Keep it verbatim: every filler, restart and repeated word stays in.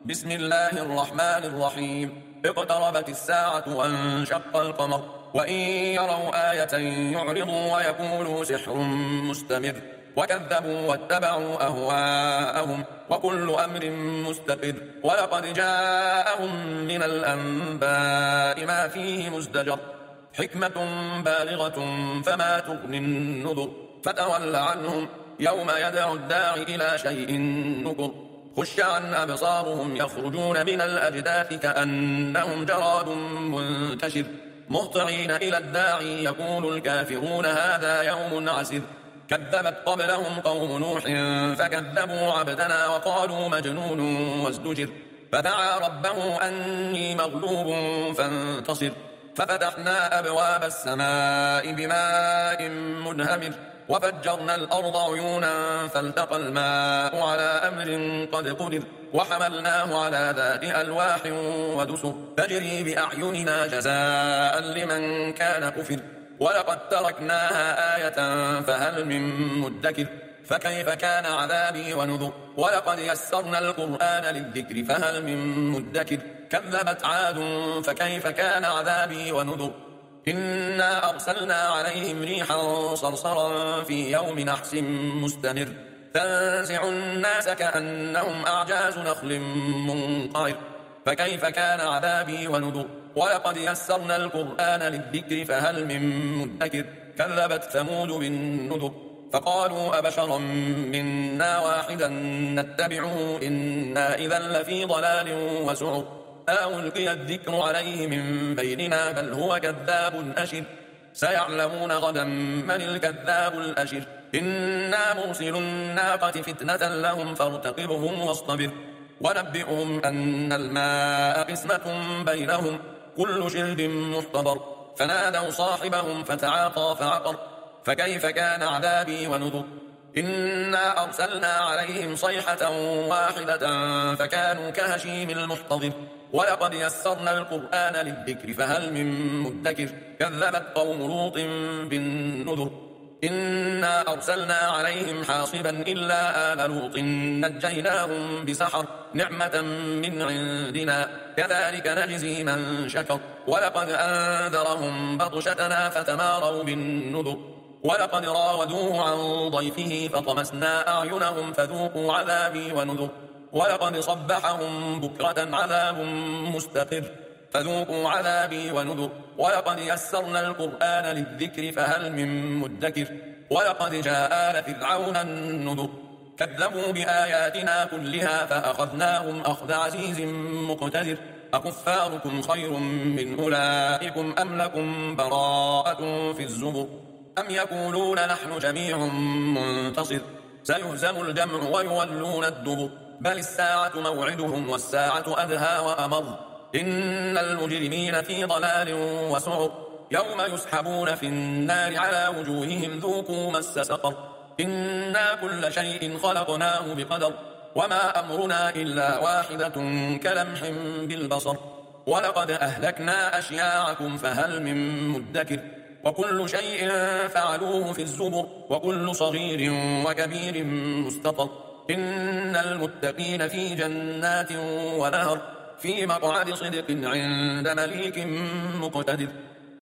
بسم الله الرحمن الرحيم. اقتربت الساعة وانشق القمر وإن يروا آية يعرضوا ويقولوا سحر مستمر وكذبوا واتبعوا أهواءهم وكل أمر مستقر ولقد جاءهم من الأنباء ما فيه مزدجر حكمة بالغة فما تغني النذر فتول عنهم يوم يدعو الداعي إلى شيء نكر خش عن أبصارهم يخرجون من الأجداث كأنهم جراد منتشر مهطعين إلى الداعي يقول الكافرون هذا يوم عسر كذبت قبلهم قوم نوح فكذبوا عبدنا وقالوا مجنون وازدجر فدعا ربه أني مغلوب فانتصر ففتحنا أبواب السماء بماء منهمر وفجرنا الأرض عيونا فالتقى الماء على أمر قد قدر وحملناه على ذات ألواح ودسر تجري بأعيننا جزاء لمن كان كفر ولقد تركناها آية فهل من مدكر فكيف كان عذابي ونذر ولقد يسرنا القرآن للذكر فهل من مدكر كذبت عاد فكيف كان عذابي ونذر إنا أرسلنا عليهم ريحا صرصرا في يوم نحس مستمر تنزع الناس كأنهم أعجاز نخل منقعر فكيف كان عذابي ونذر ولقد يسرنا القرآن للذكر فهل من مدكر كذبت ثمود بالنذر فقالوا أبشرا منا واحدا نتبعه إنا إذا لفي ضلال وسعر ألقي الذكر عليه من بيننا بل هو كذاب أشر سيعلمون غدا من الكذاب الأشر إنا مرسل الناقة فتنة لهم فارتقبهم واصطبر ونبئهم أن الماء قسمة بينهم كل شرب محتضر فنادوا صاحبهم فتعاطى فعقر فكيف كان عذابي ونذر إنا أرسلنا عليهم صيحة واحدة فكانوا كهشيم المحتضر ولقد يسرنا القرآن للذكر فهل من مدكر كذبت قوم لوط بالنذر إنا أرسلنا عليهم حاصبا إلا آل لوط نجيناهم بسحر نعمة من عندنا كذلك نجزي من شكر ولقد أنذرهم بطشتنا فتماروا بالنذر ولقد راودوه عن ضيفه فطمسنا أعينهم فذوقوا عذابي ونذر ولقد صبحهم بكرة عذاب مستقر فذوقوا عذابي ونذر ولقد يسرنا القرآن للذكر فهل من مدكر ولقد جاء آل فرعون النذر كذبوا بآياتنا كلها فأخذناهم أخذ عزيز مقتدر أكفاركم خير من أولئكم أم لكم براءة في الزبر أم يقولون نحن جميع منتصر سيهزم الجمع ويولون الدبر بل الساعة موعدهم والساعة أدهى وأمر إن المجرمين في ضلال وسعر يوم يسحبون في النار على وجوههم ذوقوا مس سقر إنا كل شيء خلقناه بقدر وما أمرنا إلا واحدة كلمح بالبصر ولقد أهلكنا أشياعكم فهل من مدكر وكل شيء فعلوه في الزبر وكل صغير وكبير مستطر إن المتقين في جنات ونهر في مقعد صدق عند مليك مقتدر